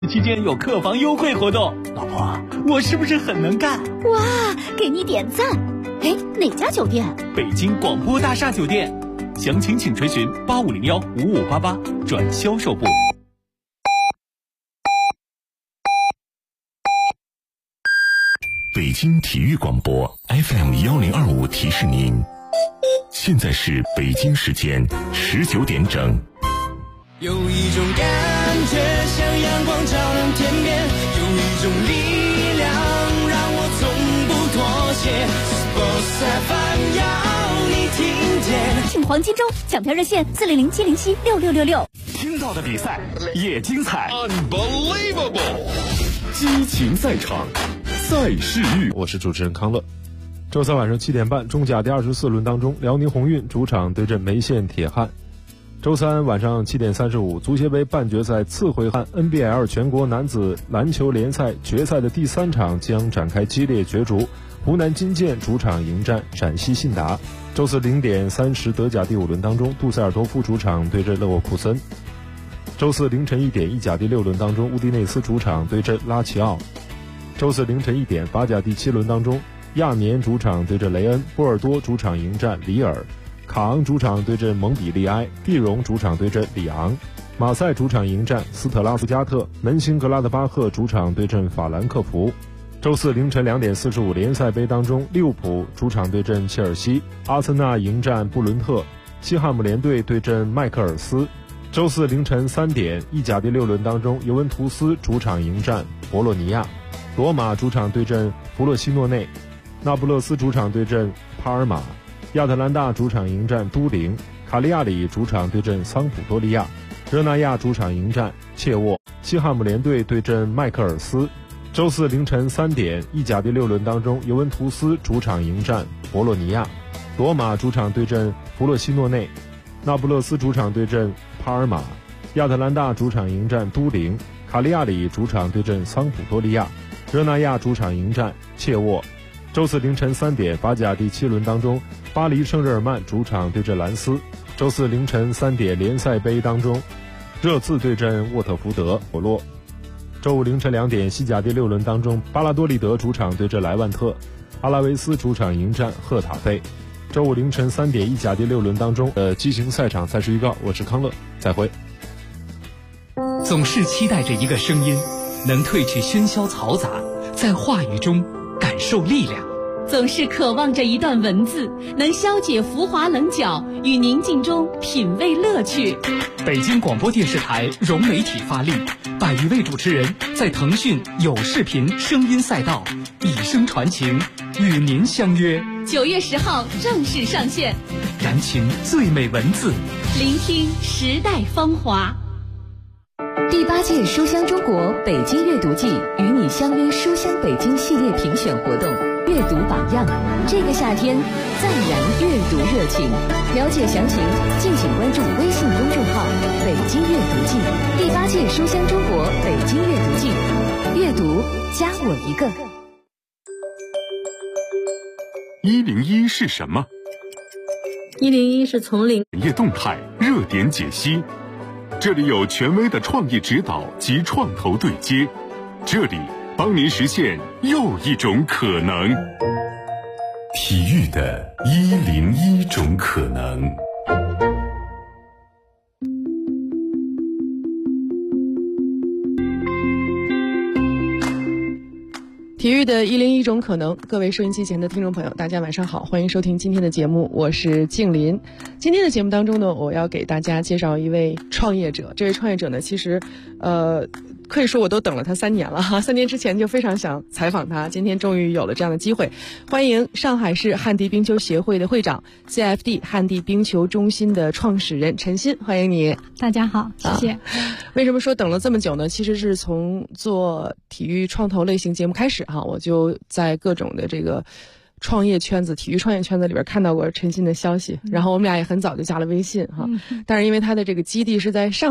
期间有客房优惠活动，老婆，我是不是很能干？ 哇，给你点赞！哎，哪家酒店？ 北京广播大厦酒店，详情请垂询8501-5588转销售部。 北京体育广播 FM1025提示您，现在是北京时间19点整。 有一种感觉像阳光照亮天边，有一种力量让我从不妥协。Sports FM 要你听见。 庆黄金周抢票热线400-707-6666。 听到的比赛也精彩 Unbelievable， 激情赛场，赛事预。 我是主持人康乐。周三晚上7点半，中甲第24轮当中，辽宁宏运主场对阵梅县铁汉。周三晚上7点35，足协杯半决赛次回合 NBL 全国男子篮球联赛决赛的第3场将展开激烈角逐，湖南金健主场迎战陕西信达。周四0点30，德甲第5轮当中，杜塞尔多夫主场对阵勒沃库森。周四凌晨1点，意甲第6轮当中，乌迪内斯主场对阵拉齐奥。周四凌晨1点，法甲第7轮当中，亚眠主场对阵雷恩，波尔多主场迎战里尔。卡昂主场对阵蒙彼利埃，毕荣主场对阵里昂，马赛主场迎战斯特拉夫加特，门兴格拉德巴赫主场对阵法兰克福。周四凌晨2点45，联赛杯当中，利物浦主场对阵切尔西，阿森纳迎战布伦特，西汉姆联队对阵麦克尔斯。周四凌晨3点，意甲第6轮当中，尤文图斯主场迎战博洛尼亚，罗马主场对阵弗洛西诺内，那不勒斯主场对阵帕尔马，亚特兰大主场迎战都灵，卡利亚里主场对阵桑普多利亚，热那亚主场迎战切沃，西汉姆联队对阵麦克尔斯。周四凌晨3点，意甲第6轮当中，尤文图斯主场迎战博洛尼亚，罗马主场对阵弗洛西诺内，那不勒斯主场对阵帕尔马，亚特兰大主场迎战都灵，卡利亚里主场对阵桑普多利亚，热那亚主场迎战切沃。周四凌晨3点，法甲第7轮当中，巴黎圣日耳曼主场对阵兰斯。周四凌晨3点，联赛杯当中，热刺对阵沃特福德火洛。周五凌晨2点，西甲第6轮当中，巴拉多利德主场对阵莱万特，阿拉维斯主场迎战赫塔费。周五凌晨3点，意甲第6轮当中激情赛场赛事预告，我是康乐，再会。 总是期待着一个声音，能褪去喧嚣嘈杂，在话语中感受力量。 总是渴望着一段文字，能消解浮华棱角，与宁静中品味乐趣。 北京广播电视台融媒体发力，100余位主持人在腾讯有视频声音赛道以声传情，与您相约。 9月10号正式上线， 燃情最美文字， 聆听时代芳华。 第8届书香中国北京阅读季与你相约书香北京系列评选活动，阅读榜样，这个夏天再燃阅读热情。了解详情，敬请关注微信公众号“北京阅读季”。第8届书香中国北京阅读季，阅读加我一个。 101是什么 ？101是从零业动态热点解析，这里有权威的创意指导及创投对接，这里帮您实现又一种可能。体育的101种可能。 体育的101种可能，各位收音机前的听众朋友，大家晚上好，欢迎收听今天的节目，我是静林。今天的节目当中呢，我要给大家介绍一位创业者。这位创业者呢，其实可以说我都等了他3年了哈，3年之前就非常想采访他，今天终于有了这样的机会。欢迎上海市旱地冰球协会的会长， CFD 旱地冰球中心的创始人陈鑫，欢迎你。 大家好，谢谢。 为什么说等了这么久呢？其实是从做体育创投类型节目开始哈，我就在各种的这个创业圈子、体育创业圈子里边看到过陈鑫的消息，然后我们俩也很早就加了微信哈。但是因为他的这个基地是在上海，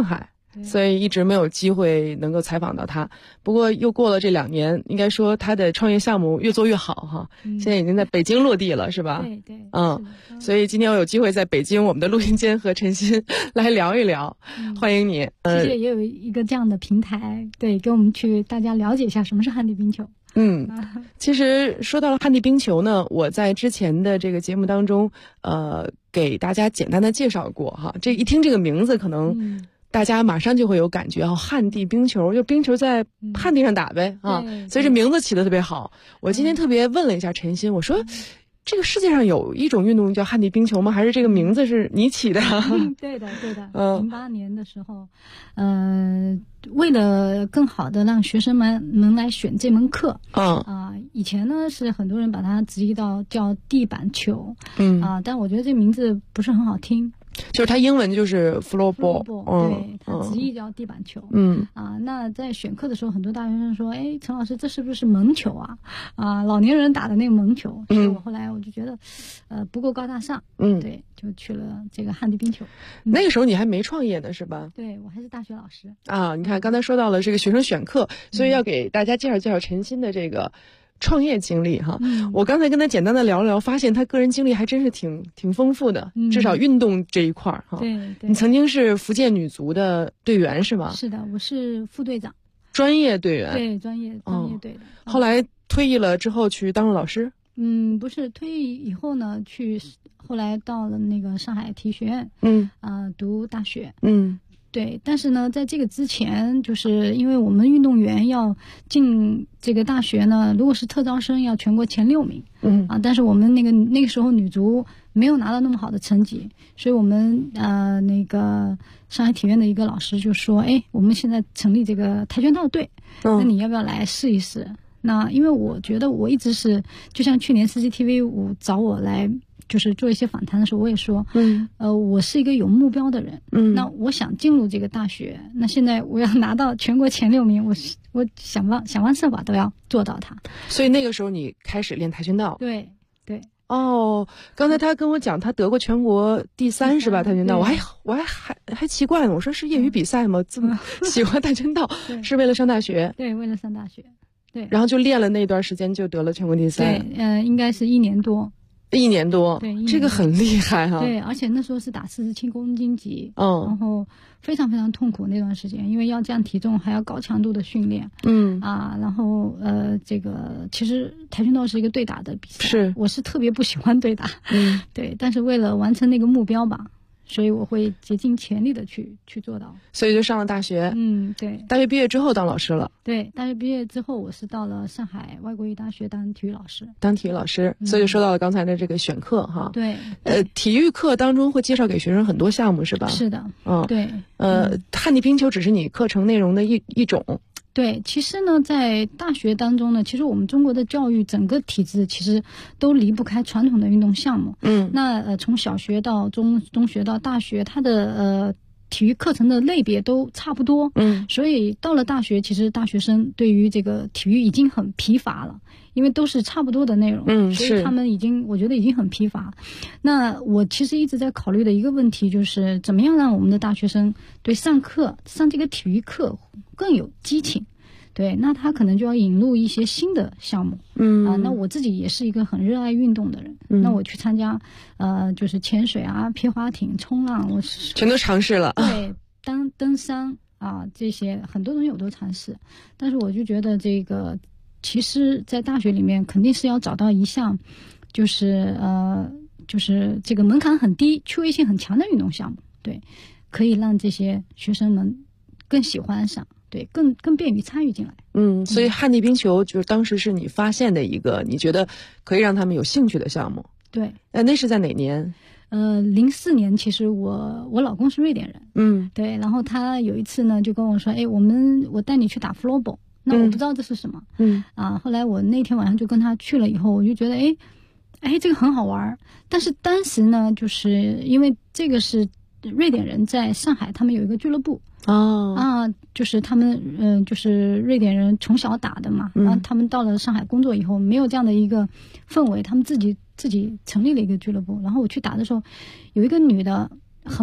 所以一直没有机会能够采访到他。不过又过了这2年，应该说他的创业项目越做越好哈。现在已经在北京落地了，是吧？ 对， 所以今天我有机会在北京我们的录音间和陈鑫来聊一聊，欢迎你。 其实也有一个这样的平台，对，给我们去大家了解一下什么是旱地冰球。 其实说到了旱地冰球呢，我在之前的这个节目当中，给大家简单的介绍过哈。这一听这个名字，可能大家马上就会有感觉啊，旱地冰球就冰球在旱地上打呗啊，所以这名字起得特别好。我今天特别问了一下陈鑫，我说这个世界上有一种运动叫旱地冰球吗？还是这个名字是你起的？ 对的。08年的时候，为了更好的让学生们能来选这门课，以前呢是很多人把它直译到叫地板球，但我觉得这名字不是很好听。 就是它英文就是 floorball， 对，它直译叫地板球。那在选课的时候，很多大学生说：“哎，陈老师，这是不是蒙球啊？老年人打的那个蒙球。”所以我后来我就觉得，不够高大上。对，就去了这个旱地冰球。 那个时候你还没创业呢，是吧？ 对，我还是大学老师啊。你看，刚才说到了这个学生选课，所以要给大家介绍陈鑫的这个创业经历哈。我刚才跟他简单的聊了聊，发现他个人经历还真是挺丰富的，至少运动这一块哈。 对， 你曾经是福建女足的队员是吗？ 是的，我是副队长。 专业队员。 对，专业队的。 后来退役了之后去当了老师？ 不是，退役以后呢，后来到了那个上海体育学院，读大学。对，但是呢，在这个之前，就是因为我们运动员要进这个大学呢，如果是特招生，要全国前6名。但是我们那个时候女足没有拿到那么好的成绩，所以我们那个上海体院的一个老师就说：“哎，我们现在成立这个跆拳道队，那你要不要来试一试？”那因为我觉得我一直是，就像去年 CCTV5 找我来。就是做一些访谈的时候，我也说，我是一个有目标的人，那我想进入这个大学，那现在我要拿到全国前6名，我想方设法都要做到它。 所以那个时候你开始练跆拳道？ 对。 哦，刚才他跟我讲，他得过全国第3是吧？跆拳道，我还奇怪呢，我说是业余比赛吗？这么喜欢跆拳道，是为了上大学？ 对，为了上大学。对， 然后就练了那段时间，就得了全国第3。 对，应该是1年多。 1年多， 对， 这个很厉害哈。 对，而且那时候是打47公斤级，然后非常非常痛苦那段时间，因为要降体重，还要高强度的训练，然后这个其实跆拳道是一个对打的比赛，我是特别不喜欢对打，对，但是为了完成那个目标吧。所以我会竭尽全力的去做到， 所以就上了大学。 对。 大学毕业之后当老师了。 对，大学毕业之后我是到了上海外国语大学当体育老师。 所以就说到了刚才的这个选课哈。 对。 体育课当中会介绍给学生很多项目是吧？ 是的。对。 旱地冰球只是你课程内容的一种。 对，其实呢，在大学当中呢，其实我们中国的教育整个体制其实都离不开传统的运动项目。那从小学到中学到大学，它的体育课程的类别都差不多。所以到了大学，其实大学生对于这个体育已经很疲乏了，因为都是差不多的内容。所以他们我觉得已经很疲乏。那我其实一直在考虑的一个问题就是，怎么样让我们的大学生对上这个体育课更有激情。对，那他可能就要引入一些新的项目。那我自己也是一个很热爱运动的人。那我去参加就是潜水啊、皮划艇、冲浪，我全都尝试了。 对，登山这些很多东西我都尝试。但是我就觉得这个，其实在大学里面肯定是要找到一项，就是这个门槛很低、趣味性很强的运动项目。对，可以让这些学生们更喜欢上。对，更便于参与进来。 所以旱地冰球就是当时是你发现的一个你觉得可以让他们有兴趣的项目。 对。 那是在哪年 ？04年，其实我老公是瑞典人。对，然后他有一次呢就跟我说：“哎，我带你去打 floorball。”那我不知道这是什么。后来我那天晚上就跟他去了以后，我就觉得这个很好玩。但是当时呢，就是因为这个是瑞典人在上海，他们有一个俱乐部。就是他们就是瑞典人从小打的嘛，然后他们到了上海工作以后，没有这样的一个氛围，他们自己成立了一个俱乐部。然后我去打的时候，有一个女的很胖，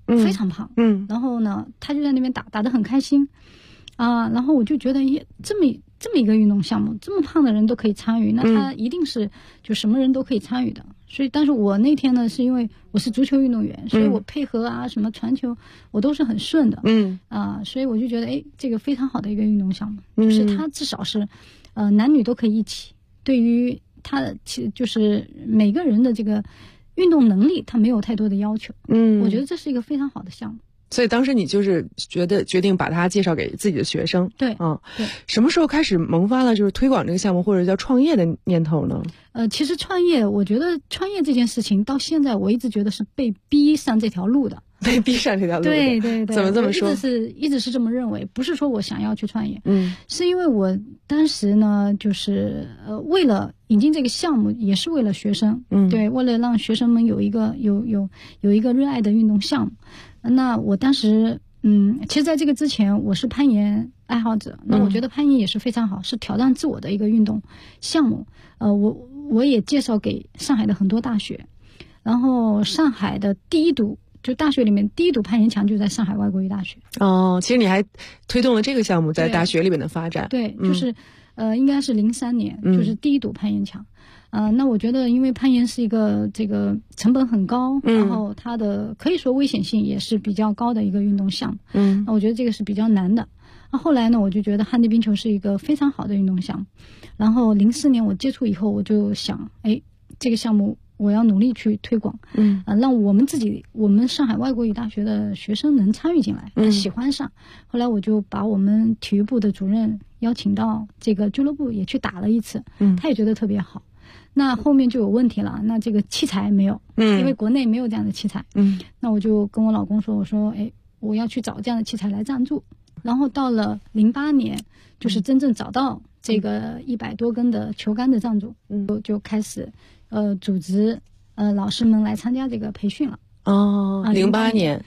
非常胖，然后呢，他就在那边打得很开心，然后我就觉得，这么一个运动项目，这么胖的人都可以参与，那他一定是就什么人都可以参与的。所以，但是我那天呢，是因为我是足球运动员，所以我配合什么传球，我都是很顺的，所以我就觉得，这个非常好的一个运动项目，就是它至少是，男女都可以一起，对于他的就是每个人的这个运动能力，他没有太多的要求，我觉得这是一个非常好的项目。 所以当时你就是决定把它介绍给自己的学生， 对， 对。什么时候开始萌发了就是推广这个项目或者叫创业的念头呢？ 其实创业，我觉得创业这件事情到现在我一直觉得是被逼上这条路的。 被逼上这条路的， 对对对， 怎么这么说？ 一直是这么认为，不是说我想要去创业，是因为我当时呢，就是为了引进这个项目，也是为了学生，对，为了让学生们有一个热爱的运动项目。那我当时，其实在这个之前，我是攀岩爱好者，那我觉得攀岩也是非常好，是挑战自我的一个运动项目。我也介绍给上海的很多大学，然后上海的第一堵。就大学里面第一堵攀岩墙就在上海外国语大学。 其实你还推动了这个项目在大学里面的发展。 对，就是应该是03年，就是第一堵攀岩墙。那我觉得因为攀岩是一个这个成本很高，然后它的可以说危险性也是比较高的一个运动项目。那我觉得这个是比较难的。那后来呢，我就觉得旱地冰球是一个非常好的运动项目。然后04年我接触以后，我就想，这个项目我要努力去推广，让我们上海外国语大学的学生能参与进来，喜欢上。后来我就把我们体育部的主任邀请到这个俱乐部也去打了一次，他也觉得特别好。那后面就有问题了，那这个器材没有，因为国内没有这样的器材，那我就跟我老公说，我说，我要去找这样的器材来赞助。然后到了08年，就是真正找到这个100多根的球杆的赞助，就开始组织老师们来参加这个培训了。 08年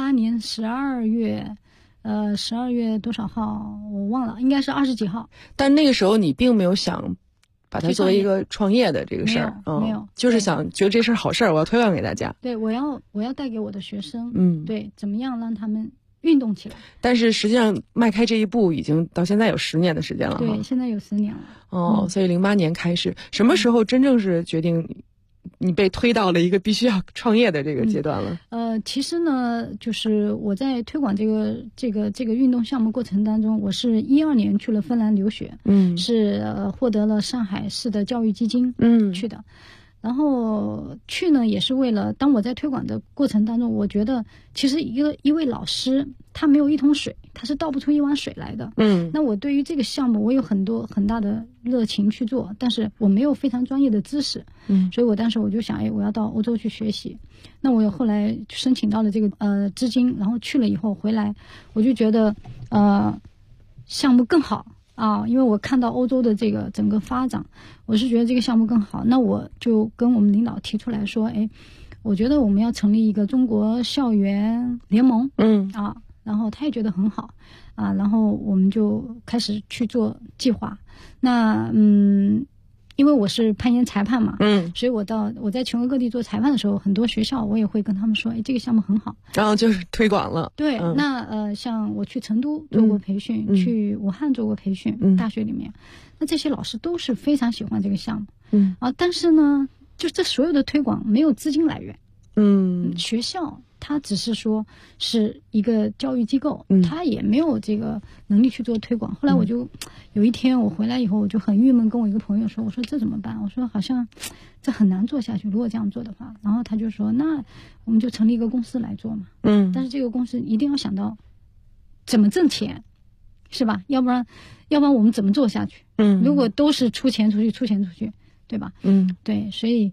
12月多少号我忘了，应该是20几号。 但那个时候你并没有想把它作为一个创业的这个事儿， 没有， 就是想觉得这事儿好事儿，我要推广给大家。 对，我要带给我的学生，对，怎么样让他们运动起来。 但是实际上迈开这一步已经到现在有10年的时间了。 对，现在有10年了。 所以08年开始，什么时候真正是决定你被推到了一个必须要创业的这个阶段了？ 其实呢，就是我在推广这个运动项目过程当中，我是12年去了芬兰留学，是获得了上海市的教育基金，去的。然后去呢，也是为了当我在推广的过程当中，我觉得其实一位老师他没有一桶水，他是倒不出一碗水来的。那我对于这个项目我有很大的热情去做，但是我没有非常专业的知识，所以我当时我就想，我要到欧洲去学习。那我后来申请到了这个资金，然后去了以后回来，我就觉得项目更好。因为我看到欧洲的这个整个发展，我是觉得这个项目更好。那我就跟我们领导提出来说，我觉得我们要成立一个中国校园联盟，然后他也觉得很好，然后我们就开始去做计划。那因为我是攀岩裁判嘛，所以我在全国各地做裁判的时候，很多学校我也会跟他们说，这个项目很好， 然后就是推广了。 对，那像我去成都做过培训，去武汉做过培训，大学里面，那这些老师都是非常喜欢这个项目，但是呢，就这所有的推广没有资金来源，学校他只是说是一个教育机构，他也没有这个能力去做推广。后来我就有一天我回来以后，我就很郁闷，跟我一个朋友说，我说这怎么办？我说好像这很难做下去，如果这样做的话。然后他就说，那我们就成立一个公司来做嘛。但是这个公司一定要想到怎么挣钱，是吧？要不然我们怎么做下去？如果都是出钱出去，对吧？对，所以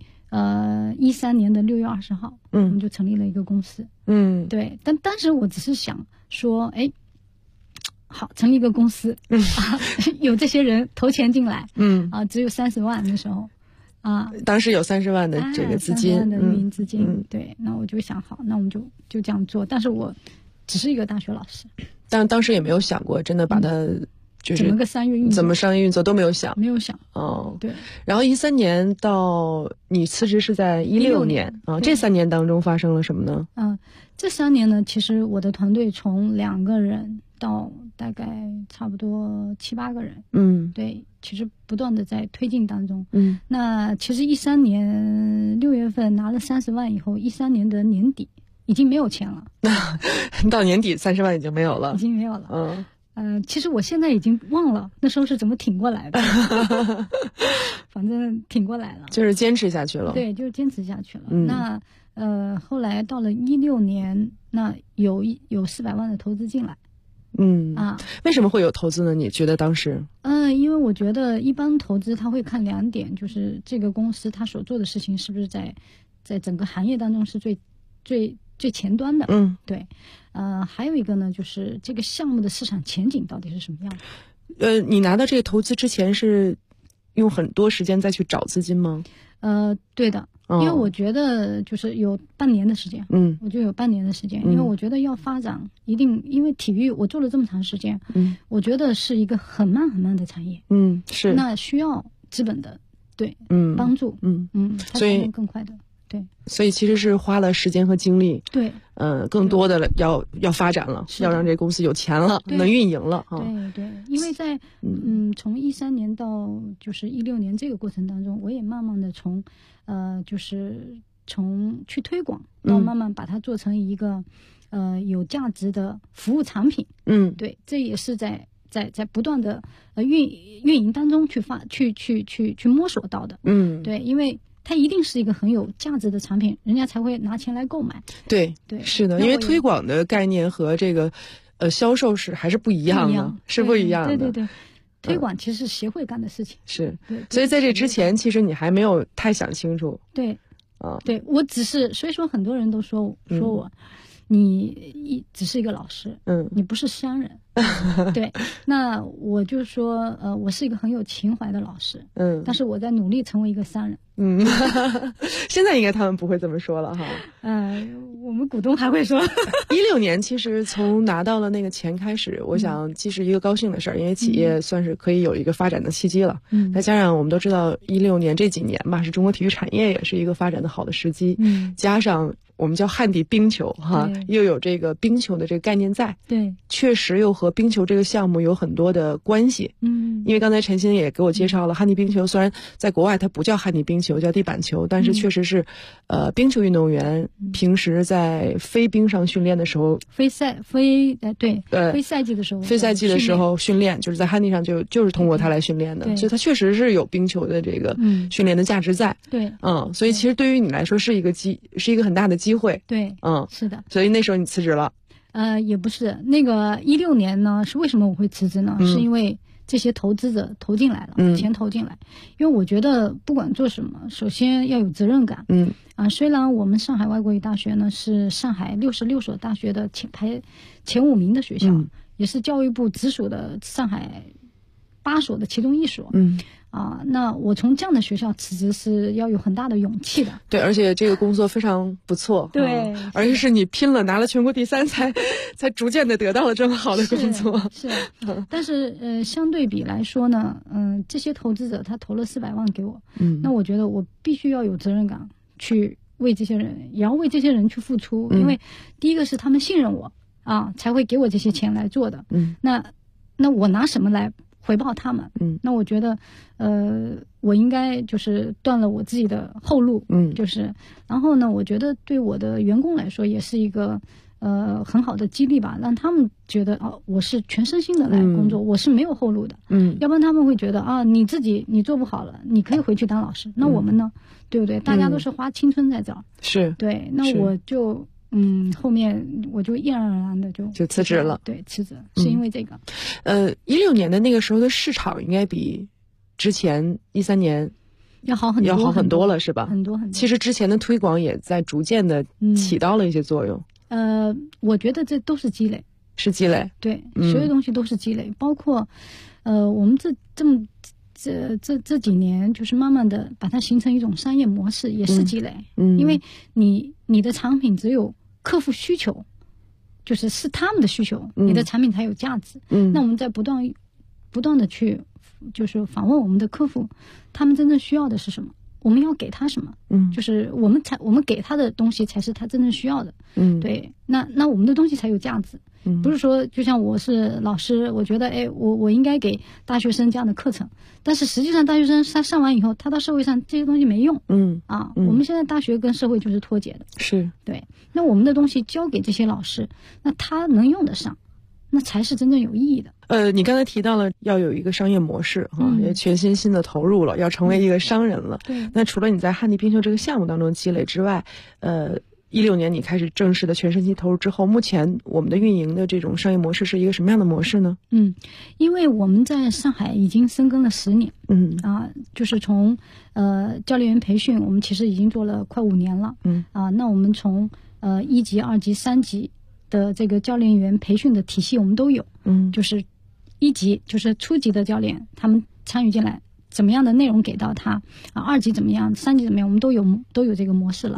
13年的6月20号，我们就成立了一个公司。对，但当时我只是想说，好，成立一个公司，有这些人投钱进来，只有30万的时候， 当时有30万的这个资金， 30万的运营资金，对，那我就想好，那我们就这样做。但是我只是一个大学老师， 但当时也没有想过真的把它就是怎么个商业运作， 怎么商业运作都没有想， 没有想。 哦， 对。 然后13年到你辞职是在16年啊，这3年当中发生了什么呢？ 这3年呢，其实我的团队从2个人到大概差不多7、8个人。对，其实不断的在推进当中。那其实13年6月份拿了30万以后，13年的年底已经没有钱了。 到年底30万已经没有了， 已经没有了。其实我现在已经忘了那时候是怎么挺过来的，反正挺过来了， 就是坚持下去了。 对，就是坚持下去了。那后来到了16年，那有400万的投资进来。 为什么会有投资呢？你觉得当时？ 因为我觉得一般投资他会看2点，就是这个公司他所做的事情是不是在整个行业当中是最前端的。对。还有一个呢，就是这个项目的市场前景到底是什么样的？ 你拿到这个投资之前是用很多时间再去找资金吗？ 对的。因为我觉得就是有半年的时间。我就有半年的时间，因为我觉得要发展一定，因为体育我做了这么长时间，我觉得是一个很慢很慢的产业。 是。 那需要资本的帮助。它才能更快的。对， 所以其实是花了时间和精力。 对， 更多的要发展了，要让这公司有钱了，能运营了。 对，因为在从13年到就是16年这个过程当中，我也慢慢的从去推广到慢慢把它做成一个有价值的服务产品。对，这也是在不断的运营当中去摸索到的。对，因为它一定是一个很有价值的产品，人家才会拿钱来购买。 对，是的，因为推广的概念和这个销售还是不一样的，是不一样的。 对，推广其实是协会干的事情。 是，所以在这之前，其实你还没有太想清楚。 对，对我只是，所以说很多人都说我，你只是一个老师，你不是商人。对，那我就说，我是一个很有情怀的老师，但是我在努力成为一个商人。 现在应该他们不会这么说了哈。 我们股东还会说。 16年其实从拿到了那个钱开始，我想既是一个高兴的事儿，因为企业算是可以有一个发展的契机了。再加上我们都知道16年这几年吧，是中国体育产业也是一个发展的好的时机。加上我们叫旱地冰球哈，又有这个冰球的这个概念在。对，确实又和冰球这个项目有很多的关系。因为刚才陈鑫也给我介绍了旱地冰球，虽然在国外它不叫旱地冰球，叫地板球，但是确实是冰球运动员平时在非冰上训练的时候，非赛季的时候训练，就是在旱地上就是通过它来训练的，所以它确实是有冰球的这个训练的价值在。对，所以其实对于你来说是一个很大的机会。对，是的。所以那时候你辞职了。 也不是，那个16年呢，是为什么我会辞职呢？是因为这些投资者投进来了，钱投进来。因为我觉得不管做什么，首先要有责任感。虽然我们上海外国语大学呢是上海66所大学的前5名的学校，也是教育部直属的上海8所的其中1所。那我从这样的学校辞职是要有很大的勇气的。 对，而且这个工作非常不错。对，而且是你拼了拿了全国第3才逐渐的得到了这么好的工作。是， 但是相对比来说呢，这些投资者他投了400万给我，那我觉得我必须要有责任感去为这些人，也要为这些人去付出。因为第一个是他们信任我才会给我这些钱来做的。那我拿什么来回报他们？那我觉得我应该就是断了我自己的后路。然后呢，我觉得对我的员工来说也是一个很好的激励吧，让他们觉得我是全身心的来工作，我是没有后路的。要不然他们会觉得你自己你做不好了，你可以回去当老师，那我们呢，对不对？大家都是花青春在这儿。是，对，那我就后面我就毅然而然的就辞职了。 对，辞职是因为这个。 16年的那个时候的市场应该比之前13年要好很多了，是吧？ 很多。 其实之前的推广也在逐渐的起到了一些作用。 我觉得这都是积累。 是积累。 对，所有东西都是积累，包括我们这几年就是慢慢的把它形成一种商业模式，也是积累。因为你的产品只有客户需求，就是他们的需求，你的产品才有价值。那我们在不断不断的去就是访问我们的客户，他们真正需要的是什么，我们要给他什么，就是我们给他的东西才是他真正需要的，对，那我们的东西才有价值，不是说就像我是老师，我觉得我应该给大学生这样的课程，但是实际上大学生他上完以后，他到社会上这些东西没用，我们现在大学跟社会就是脱节的， 是对，那我们的东西交给这些老师，那他能用得上，那才是真正有意义的。 你刚才提到了要有一个商业模式也全新的投入了，要成为一个商人了。 对。 那除了你在汉地冰秀这个项目当中积累之外，16年你开始正式的全身心投入之后，目前我们的运营的这种商业模式是一个什么样的模式呢？ 因为我们在上海已经深耕了10年，就是从教练员培训，我们其实已经做了快5年了，那我们从1级、2级、3级的这个教练员培训的体系我们都有，就是1级就是初级的教练，他们参与进来，怎么样的内容给到他，2级怎么样，3级怎么样，我们都有这个模式了，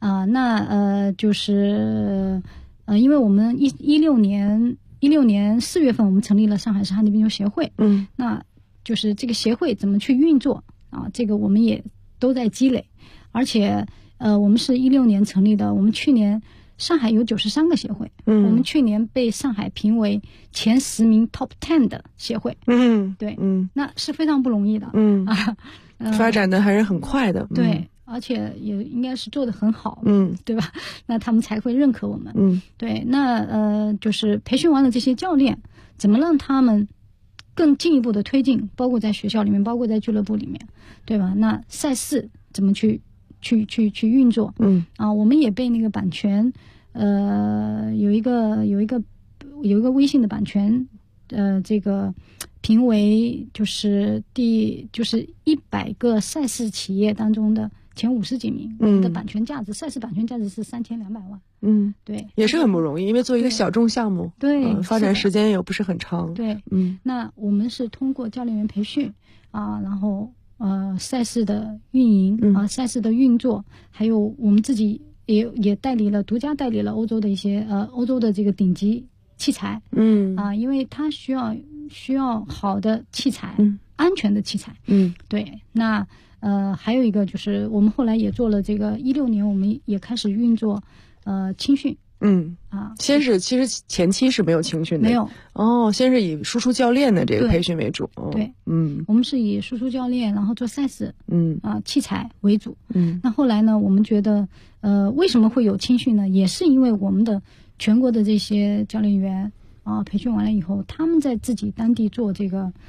就是因为我们16年4月份我们成立了上海市汉地冰球协会，那就是这个协会怎么去运作这个我们也都在积累，而且我们是16年成立的，我们去年上海有93个协会，我们去年被上海评为前10名 Top 10的协会，对，那是非常不容易的， 发展的还是很快的， 对，而且也应该是做得很好，对吧？那他们才会认可我们，对，那就是培训完了这些教练，怎么让他们更进一步的推进，包括在学校里面，包括在俱乐部里面，对吧？那赛事怎么去运作，我们也被那个版权，有一个微信的版权，这个评为就是100个赛事企业当中的前50几名，我们的版权价值，赛事版权价值是3200万，对， 也是很不容易，因为做一个小众项目， 对， 发展时间也不是很长， 对，那我们是通过教练员培训然后赛事的运营赛事的运作，还有我们自己也独家代理了欧洲的一些欧洲的这个顶级器材，因为它需要好的器材，安全的器材，对，那还有一个就是我们后来也做了这个16年，我们也开始运作青训。 其实前期是没有青训的， 没有先是以输出教练的这个培训为主， 对，我们是以输出教练，然后做赛事，器材为主，那后来呢，我们觉得为什么会有青训呢？也是因为我们的全国的这些教练员培训完了以后，他们在自己当地做这个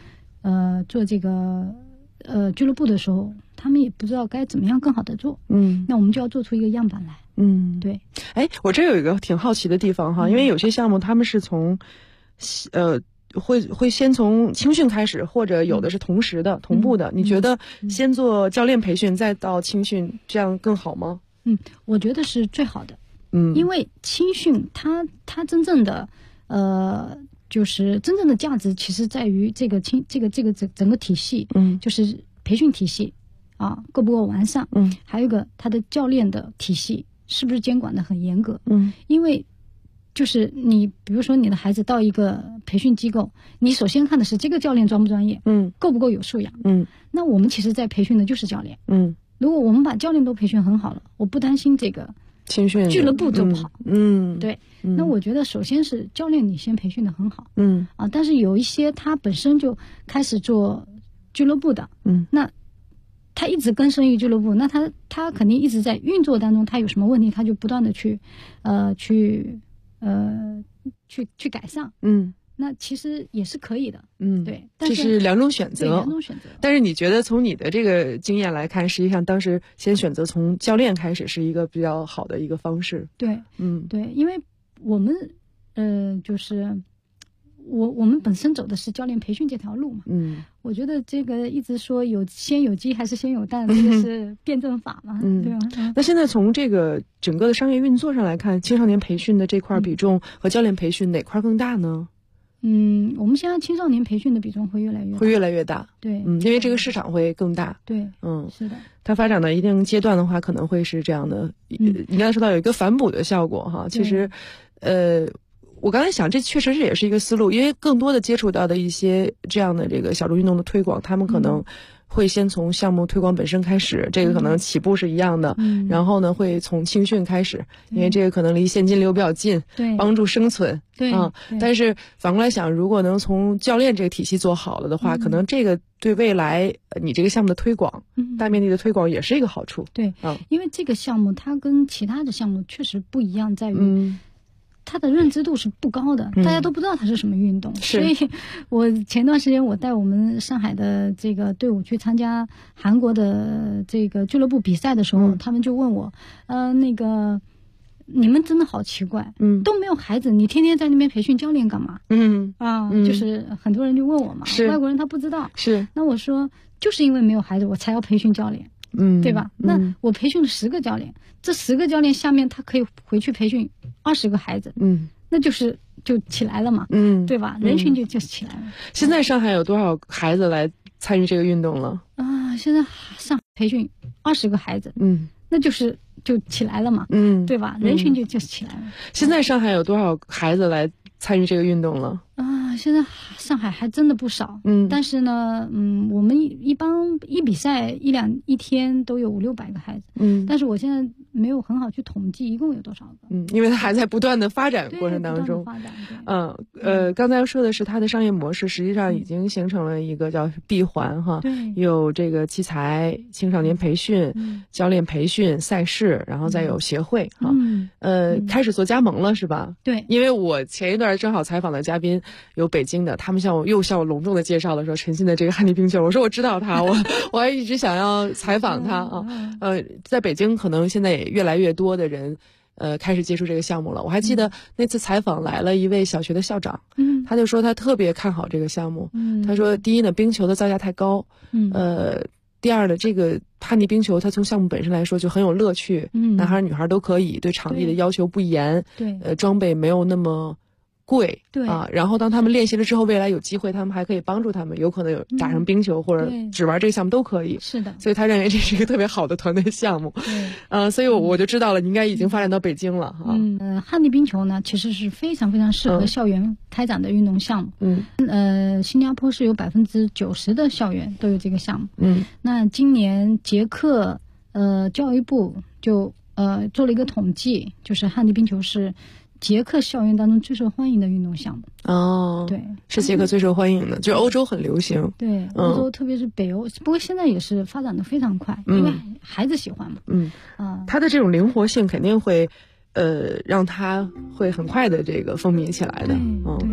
俱乐部的时候，他们也不知道该怎么样更好的做，那我们就要做出一个样板来，对。 我这有一个挺好奇的地方哈，因为有些项目他们是从会先从青训开始，或者有的是同时的同步的，你觉得先做教练培训再到青训这样更好吗？ 我觉得是最好的，因为青训它真正的就是真正的价值其实在于这个整个体系，就是培训体系够不够完善，还有一个它的教练的体系是不是监管的很严格，因为就是你比如说你的孩子到一个培训机构，你首先看的是这个教练专不专业，够不够有素养，那我们其实在培训的就是教练，如果我们把教练都培训很好了，我不担心这个青训俱乐部做不好，对，那我觉得首先是教练你先培训的很好，但是有一些他本身就开始做俱乐部的，那他一直根深于俱乐部，那他肯定一直在运作当中，他有什么问题，他就不断的去改善，那其实也是可以的，对， 这是两种选择， 对，两种选择。 但是你觉得从你的这个经验来看，实际上当时先选择从教练开始是一个比较好的一个方式， 对，对，因为我们就是我们本身走的是教练培训这条路嘛，我觉得这个一直说先有鸡还是先有蛋，这个是辩证法嘛，对吧？ 那现在从这个整个的商业运作上来看，青少年培训的这块比重和教练培训哪块更大呢？ 我们现在青少年培训的比重会越来越大，对， 因为这个市场会更大， 对，是的， 它发展到一定阶段的话，可能会是这样的。你刚才说到有一个反哺的效果哈，其实， 我刚才想，这确实也是一个思路，因为更多的接触到的一些这样的这个小众运动的推广，他们可能会先从项目推广本身开始，这个可能起步是一样的，然后呢会从青训开始，因为这个可能离现金流比较近， 对， 帮助生存， 对， 但是反过来想，如果能从教练这个体系做好了的话，可能这个对未来你这个项目的推广，大面积的推广也是一个好处。 对，因为这个项目它跟其他的项目确实不一样，在于它的认知度是不高的，大家都不知道它是什么运动。所以我前段时间我带我们上海的这个队伍去参加韩国的这个俱乐部比赛的时候，他们就问我，那个你们真的好奇怪，都没有孩子，你天天在那边培训教练干嘛？就是很多人就问我嘛，外国人他不知道。那我说就是因为没有孩子，我才要培训教练。对吧？那我培训了10个教练，这10个教练下面他可以回去培训20个孩子，那就起来了嘛，对吧？人群就起来了。 现在上海有多少孩子来参与这个运动了？ 现在上海培训20个孩子，那就起来了嘛，对吧？人群就起来了。 现在上海有多少孩子来参与这个运动了？ 现在上海还真的不少，但是呢，我们一般一比赛一天都有500-600个孩子，但是我现在没有很好去统计一共有多少个， 因为它还在不断的发展过程当中。刚才说的是它的商业模式，实际上已经形成了一个叫闭环哈，有这个器材、青少年培训、教练培训、赛事，然后再有协会哈，开始做加盟了是吧？ 对， 因为我前一段正好采访的嘉宾有北京的，他们向我隆重的介绍了说陈鑫的这个旱地冰球，我说我知道他，我还一直想要采访他啊。在北京可能现在也越来越多的人开始接触这个项目了。我还记得那次采访来了一位小学的校长，他就说他特别看好这个项目，他说第一呢，冰球的造价太高，第二呢，这个旱地冰球它从项目本身来说就很有乐趣，男孩女孩都可以，对场地的要求不严，装备没有那么贵，然后当他们练习了之后，未来有机会他们还可以帮助他们，有可能有打上冰球或者只玩这个项目都可以。 是的， 所以他认为这是一个特别好的团队项目。所以我就知道了，你应该已经发展到北京了哈。 旱地冰球呢，其实是非常非常适合校园开展的运动项目。新加坡是有90%的校园都有这个项目。那今年捷克教育部就做了一个统计，就是旱地冰球是捷克校园当中最受欢迎的运动项目。对， 是捷克最受欢迎的，就是欧洲很流行。 对，欧洲特别是北欧，不过现在也是发展的非常快，因为孩子喜欢嘛。 它的这种灵活性肯定会让它会很快的这个风靡起来的。